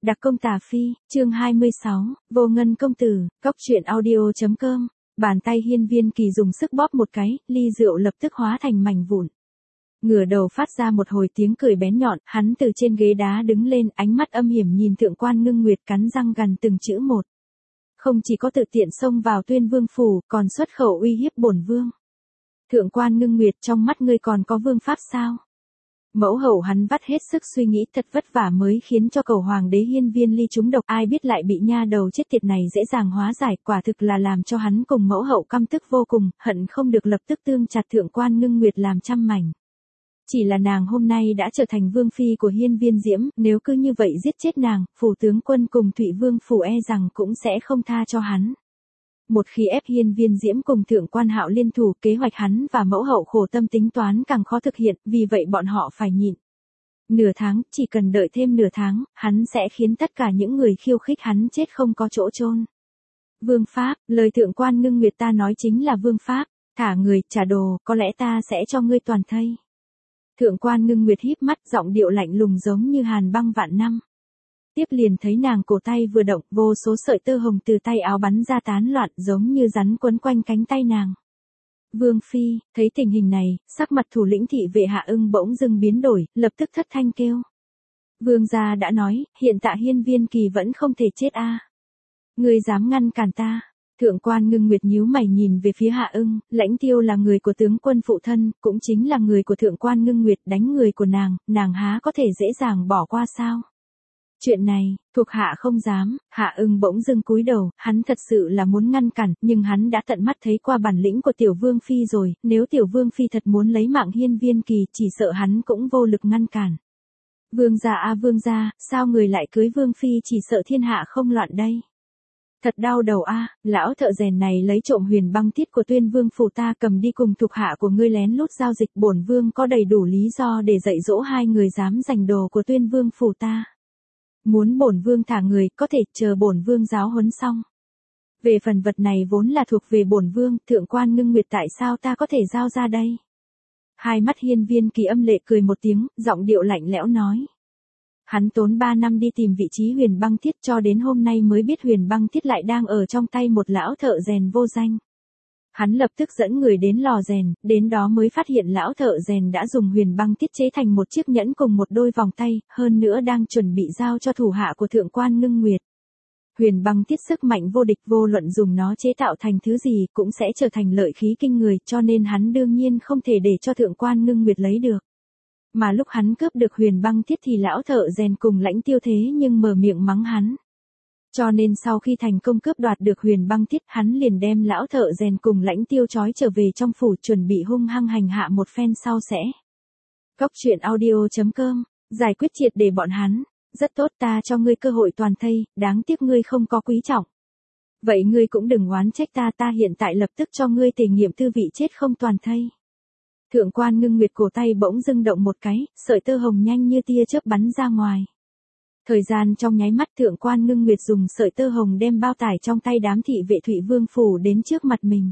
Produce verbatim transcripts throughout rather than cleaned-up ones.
Đặc công tà phi, chương hai mươi sáu, vô ngân công tử, góc truyện audio.com. Bàn tay Hiên Viên Kỳ dùng sức bóp một cái, ly rượu lập tức hóa thành mảnh vụn. Ngửa đầu phát ra một hồi tiếng cười bén nhọn, hắn từ trên ghế đá đứng lên, ánh mắt âm hiểm nhìn Thượng Quan Ngưng Nguyệt, cắn răng gằn từng chữ một. Không chỉ có tự tiện xông vào Tuyên Vương phủ, còn xuất khẩu uy hiếp bổn vương. Thượng Quan Ngưng Nguyệt, trong mắt ngươi còn có vương pháp sao? Mẫu hậu hắn vắt hết sức suy nghĩ, thật vất vả mới khiến cho cầu hoàng đế Hiên Viên Ly trúng độc, ai biết lại bị nha đầu chết tiệt này dễ dàng hóa giải, quả thực là làm cho hắn cùng mẫu hậu căm tức vô cùng, hận không được lập tức tương chặt Thượng Quan Ngưng Nguyệt làm trăm mảnh. Chỉ là nàng hôm nay đã trở thành vương phi của Hiên Viên Diễm, nếu cứ như vậy giết chết nàng, phủ tướng quân cùng Thụy Vương phủ e rằng cũng sẽ không tha cho hắn. Một khi ép Hiên Viên Diễm cùng Thượng Quan Hạo liên thủ, kế hoạch hắn và mẫu hậu khổ tâm tính toán càng khó thực hiện, vì vậy bọn họ phải nhịn. Nửa tháng, chỉ cần đợi thêm nửa tháng, hắn sẽ khiến tất cả những người khiêu khích hắn chết không có chỗ chôn. Vương pháp, lời Thượng Quan Ngưng Nguyệt ta nói chính là vương pháp, thả người, trả đồ, có lẽ ta sẽ cho ngươi toàn thây. Thượng Quan Ngưng Nguyệt híp mắt, giọng điệu lạnh lùng giống như hàn băng vạn năm. Tiếp liền thấy nàng cổ tay vừa động, vô số sợi tơ hồng từ tay áo bắn ra tán loạn giống như rắn quấn quanh cánh tay nàng. Vương phi, thấy tình hình này, sắc mặt thủ lĩnh thị vệ Hạ Ưng bỗng dưng biến đổi, lập tức thất thanh kêu. Vương gia đã nói, hiện tại Hiên Viên Kỳ vẫn không thể chết a. À. Ngươi dám ngăn cản ta? Thượng Quan Ngưng Nguyệt nhíu mày nhìn về phía Hạ Ưng, Lãnh Tiêu là người của tướng quân phụ thân, cũng chính là người của Thượng Quan Ngưng Nguyệt, đánh người của nàng, nàng há có thể dễ dàng bỏ qua sao? Chuyện này, thuộc hạ không dám. Hạ Ưng bỗng dưng cúi đầu, hắn thật sự là muốn ngăn cản, nhưng hắn đã tận mắt thấy qua bản lĩnh của Tiểu Vương Phi rồi, nếu Tiểu Vương Phi thật muốn lấy mạng Hiên Viên Kỳ, chỉ sợ hắn cũng vô lực ngăn cản. Vương gia a vương gia, sao người lại cưới Vương Phi, chỉ sợ thiên hạ không loạn đây. Thật đau đầu a, lão thợ rèn này lấy trộm huyền băng tiết của Tuyên Vương phủ ta cầm đi cùng thuộc hạ của ngươi lén lút giao dịch, bổn vương có đầy đủ lý do để dạy dỗ hai người dám giành đồ của Tuyên Vương phủ ta. Muốn bổn vương thả người, có thể chờ bổn vương giáo huấn xong. Về phần vật này vốn là thuộc về bổn vương, Thượng Quan Ngưng Nguyệt tại sao ta có thể giao ra đây? Hai mắt Hiên Viên Kỳ âm lệ cười một tiếng, giọng điệu lạnh lẽo nói. Hắn tốn ba năm đi tìm vị trí huyền băng thiết, cho đến hôm nay mới biết huyền băng thiết lại đang ở trong tay một lão thợ rèn vô danh. Hắn lập tức dẫn người đến lò rèn, đến đó mới phát hiện lão thợ rèn đã dùng huyền băng thiết chế thành một chiếc nhẫn cùng một đôi vòng tay, hơn nữa đang chuẩn bị giao cho thủ hạ của Thượng Quan Ngưng Nguyệt. Huyền băng thiết sức mạnh vô địch, vô luận dùng nó chế tạo thành thứ gì cũng sẽ trở thành lợi khí kinh người, cho nên hắn đương nhiên không thể để cho Thượng Quan Ngưng Nguyệt lấy được. Mà lúc hắn cướp được huyền băng thiết thì lão thợ rèn cùng Lãnh Tiêu thế nhưng mở miệng mắng hắn. Cho nên sau khi thành công cướp đoạt được huyền băng thiết, hắn liền đem lão thợ rèn cùng Lãnh Tiêu trói trở về trong phủ, chuẩn bị hung hăng hành hạ một phen sau sẽ. Góc truyện audio.com, giải quyết triệt để bọn hắn. Rất tốt, ta cho ngươi cơ hội toàn thây, đáng tiếc ngươi không có quý trọng. Vậy ngươi cũng đừng oán trách ta, ta hiện tại lập tức cho ngươi thể nghiệm tư vị chết không toàn thây. Thượng Quan Ngưng Nguyệt cổ tay bỗng dưng động một cái, sợi tơ hồng nhanh như tia chớp bắn ra ngoài. Thời gian trong nháy mắt, Thượng Quan Ngưng Nguyệt dùng sợi tơ hồng đem bao tải trong tay đám thị vệ Thụy Vương phủ đến trước mặt mình.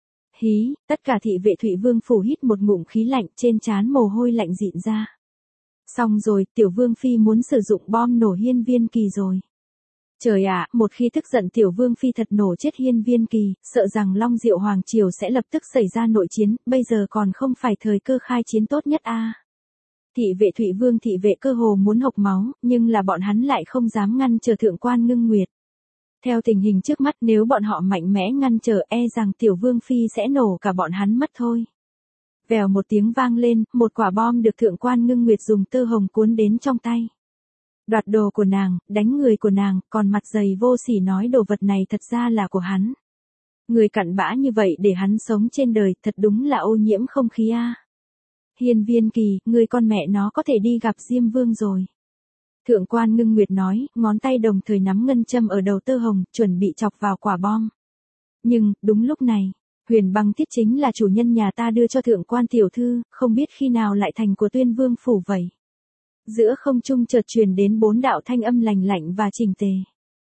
Hí, tất cả thị vệ Thụy Vương phủ hít một ngụm khí lạnh, trên trán mồ hôi lạnh dịn ra. Xong rồi, Tiểu Vương Phi muốn sử dụng bom nổ Hiên Viên Kỳ rồi. Trời ạ, một khi tức giận Tiểu Vương Phi thật nổ chết Hiên Viên Kỳ, sợ rằng Long Diệu Hoàng Triều sẽ lập tức xảy ra nội chiến, bây giờ còn không phải thời cơ khai chiến tốt nhất a. À. Thị vệ Thụy Vương thị vệ cơ hồ muốn hộc máu, nhưng là bọn hắn lại không dám ngăn trở Thượng Quan Ngưng Nguyệt. Theo tình hình trước mắt, nếu bọn họ mạnh mẽ ngăn trở, e rằng Tiểu Vương Phi sẽ nổ cả bọn hắn mất thôi. Vèo một tiếng vang lên, một quả bom được Thượng Quan Ngưng Nguyệt dùng tơ hồng cuốn đến trong tay. Đoạt đồ của nàng, đánh người của nàng, còn mặt dày vô sỉ nói đồ vật này thật ra là của hắn. Người cặn bã như vậy để hắn sống trên đời, thật đúng là ô nhiễm không khí a. À. Hiên Viên Kỳ, người con mẹ nó có thể đi gặp Diêm Vương rồi. Thượng Quan Ngưng Nguyệt nói, ngón tay đồng thời nắm ngân châm ở đầu tơ hồng, chuẩn bị chọc vào quả bom. Nhưng, đúng lúc này, huyền băng thiết chính là chủ nhân nhà ta đưa cho Thượng Quan tiểu thư, không biết khi nào lại thành của Tuyên Vương phủ vậy. Giữa không trung chợt truyền đến bốn đạo thanh âm lành lạnh và chỉnh tề.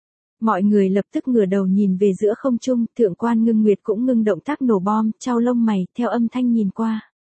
Mọi người lập tức ngửa đầu nhìn về giữa không trung, Thượng Quan Ngưng Nguyệt cũng ngưng động tác nổ bom, chau lông mày, theo âm thanh nhìn qua.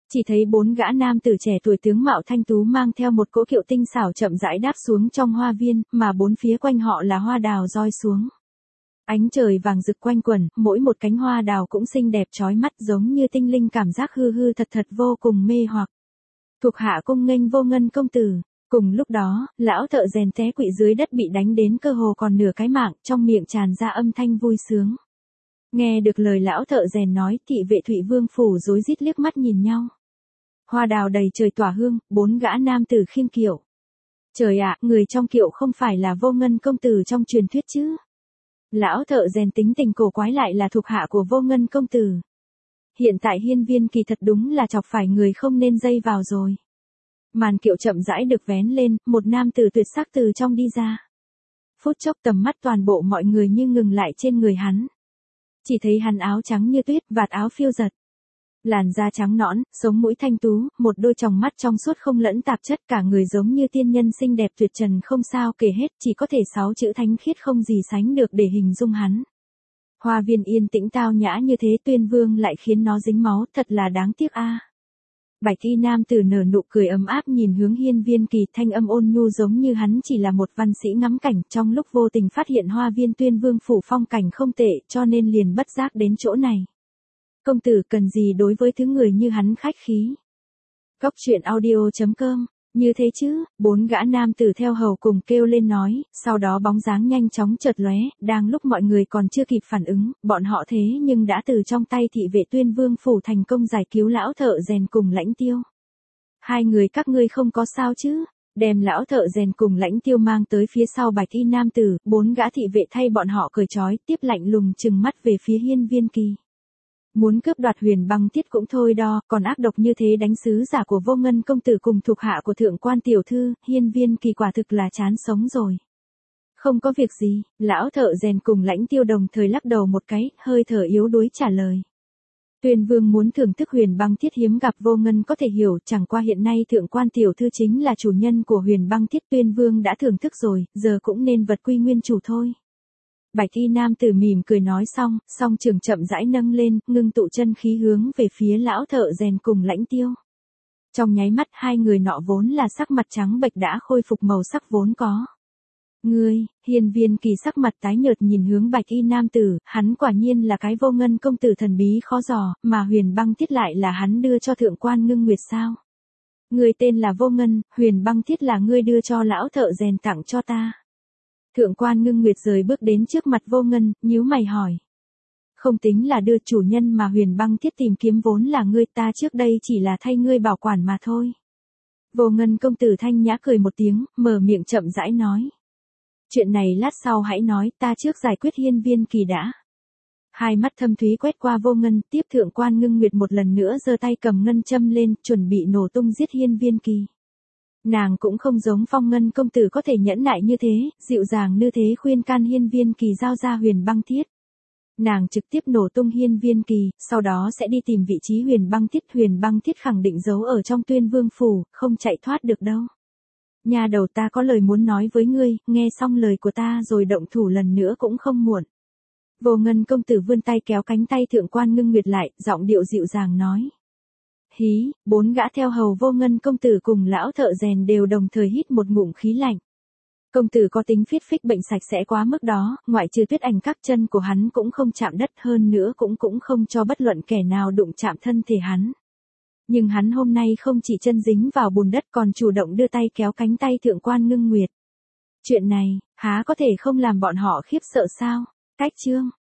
Chỉ thấy bốn gã nam tử trẻ tuổi tướng mạo thanh tú mang theo một cỗ kiệu tinh xảo chậm rãi đáp xuống trong hoa viên, mà bốn phía quanh họ là hoa đào roi xuống. Ánh trời vàng rực quanh quẩn, mỗi một cánh hoa đào cũng xinh đẹp chói mắt giống như tinh linh, cảm giác hư hư thật thật vô cùng mê hoặc. Thuộc hạ cung nghênh Vô Ngân công tử. Cùng lúc đó, lão thợ rèn té quỵ dưới đất bị đánh đến cơ hồ còn nửa cái mạng, trong miệng tràn ra âm thanh vui sướng. Nghe được lời lão thợ rèn nói, thị vệ Thụy Vương phủ rối rít liếc mắt nhìn nhau. Hoa đào đầy trời tỏa hương, bốn gã nam tử khiêng kiệu. Trời ạ, người trong kiệu không phải là Vô Ngân công tử trong truyền thuyết chứ? Lão thợ rèn tính tình cổ quái lại là thuộc hạ của Vô Ngân công tử. Hiện tại hiên viên kỳ thật đúng là chọc phải người không nên dây vào rồi. Màn kiệu chậm rãi được vén lên, một nam tử tuyệt sắc từ trong đi ra. Phút chốc tầm mắt toàn bộ mọi người như ngừng lại trên người hắn. Chỉ thấy hắn áo trắng như tuyết, vạt áo phiêu giật. Làn da trắng nõn, sống mũi thanh tú, một đôi tròng mắt trong suốt không lẫn tạp chất, cả người giống như tiên nhân xinh đẹp tuyệt trần không sao kể hết, chỉ có thể sáu chữ thánh khiết không gì sánh được để hình dung hắn. Hoa viên yên tĩnh tao nhã như thế, Tuyên Vương lại khiến nó dính máu, thật là đáng tiếc a. Bạch y nam tử nở nụ cười ấm áp nhìn hướng hiên viên kỳ, thanh âm ôn nhu giống như hắn chỉ là một văn sĩ ngắm cảnh, trong lúc vô tình phát hiện hoa viên Tuyên Vương phủ phong cảnh không tệ, cho nên liền bất giác đến chỗ này. Công tử cần gì đối với thứ người như hắn khách khí. Góc truyện audio chấm com. Như thế chứ, bốn gã nam tử theo hầu cùng kêu lên nói, sau đó bóng dáng nhanh chóng chợt lóe, đang lúc mọi người còn chưa kịp phản ứng, bọn họ thế nhưng đã từ trong tay thị vệ Tuyên Vương phủ thành công giải cứu lão thợ rèn cùng Lãnh Tiêu. Hai người các ngươi không có sao chứ? Đem lão thợ rèn cùng Lãnh Tiêu mang tới phía sau bạch y nam tử, bốn gã thị vệ thay bọn họ cởi trói, tiếp lạnh lùng trừng mắt về phía hiên viên kỳ. Muốn cướp đoạt Huyền Băng Tiết cũng thôi đo, còn ác độc như thế đánh sứ giả của Vô Ngân công tử cùng thuộc hạ của thượng quan tiểu thư, hiên viên kỳ quả thực là chán sống rồi. Không có việc gì, lão thợ rèn cùng Lãnh Tiêu đồng thời lắc đầu một cái, hơi thở yếu đuối trả lời. Tuyên Vương muốn thưởng thức Huyền Băng Tiết hiếm gặp Vô Ngân có thể hiểu, chẳng qua hiện nay thượng quan tiểu thư chính là chủ nhân của Huyền Băng Tiết, Tuyên Vương đã thưởng thức rồi, giờ cũng nên vật quy nguyên chủ thôi. Bạch y nam tử mỉm cười nói xong, song trường chậm rãi nâng lên, ngưng tụ chân khí hướng về phía lão thợ rèn cùng Lãnh Tiêu. Trong nháy mắt hai người nọ vốn là sắc mặt trắng bệch đã khôi phục màu sắc vốn có. Ngươi, hiên viên kỳ sắc mặt tái nhợt nhìn hướng bạch y nam tử, hắn quả nhiên là cái Vô Ngân công tử thần bí khó dò, mà Huyền Băng Tiết lại là hắn đưa cho thượng quan Ngưng Nguyệt sao? Ngươi tên là Vô Ngân, Huyền Băng Tiết là ngươi đưa cho lão thợ rèn tặng cho ta. Thượng quan Ngưng Nguyệt rời bước đến trước mặt Vô Ngân, nhíu mày hỏi. Không tính là đưa, chủ nhân mà Huyền Băng Tiết tìm kiếm vốn là ngươi, ta trước đây chỉ là thay ngươi bảo quản mà thôi. Vô Ngân công tử thanh nhã cười một tiếng, mở miệng chậm rãi nói. Chuyện này lát sau hãy nói, ta trước giải quyết hiên viên kỳ đã. Hai mắt thâm thúy quét qua Vô Ngân, tiếp thượng quan Ngưng Nguyệt một lần nữa giơ tay cầm ngân châm lên, chuẩn bị nổ tung giết hiên viên kỳ. Nàng cũng không giống Phong Ngân công tử có thể nhẫn nại như thế, dịu dàng như thế khuyên can hiên viên kỳ giao ra Huyền Băng Tiết. Nàng trực tiếp nổ tung hiên viên kỳ, sau đó sẽ đi tìm vị trí Huyền Băng Tiết. Huyền Băng Tiết khẳng định giấu ở trong Tuyên Vương phủ, không chạy thoát được đâu. Nhà đầu, ta có lời muốn nói với ngươi, nghe xong lời của ta rồi động thủ lần nữa cũng không muộn. Vô Ngân công tử vươn tay kéo cánh tay thượng quan Ngưng Nguyệt lại, giọng điệu dịu dàng nói. Hí, bốn gã theo hầu Vô Ngân công tử cùng lão thợ rèn đều đồng thời hít một ngụm khí lạnh. Công tử có tính phiết phích bệnh sạch sẽ quá mức đó, ngoại trừ Tuyết Ảnh các chân của hắn cũng không chạm đất, hơn nữa cũng cũng không cho bất luận kẻ nào đụng chạm thân thể hắn. Nhưng hắn hôm nay không chỉ chân dính vào bùn đất còn chủ động đưa tay kéo cánh tay thượng quan Ngưng Nguyệt. Chuyện này, há có thể không làm bọn họ khiếp sợ sao? Cách chương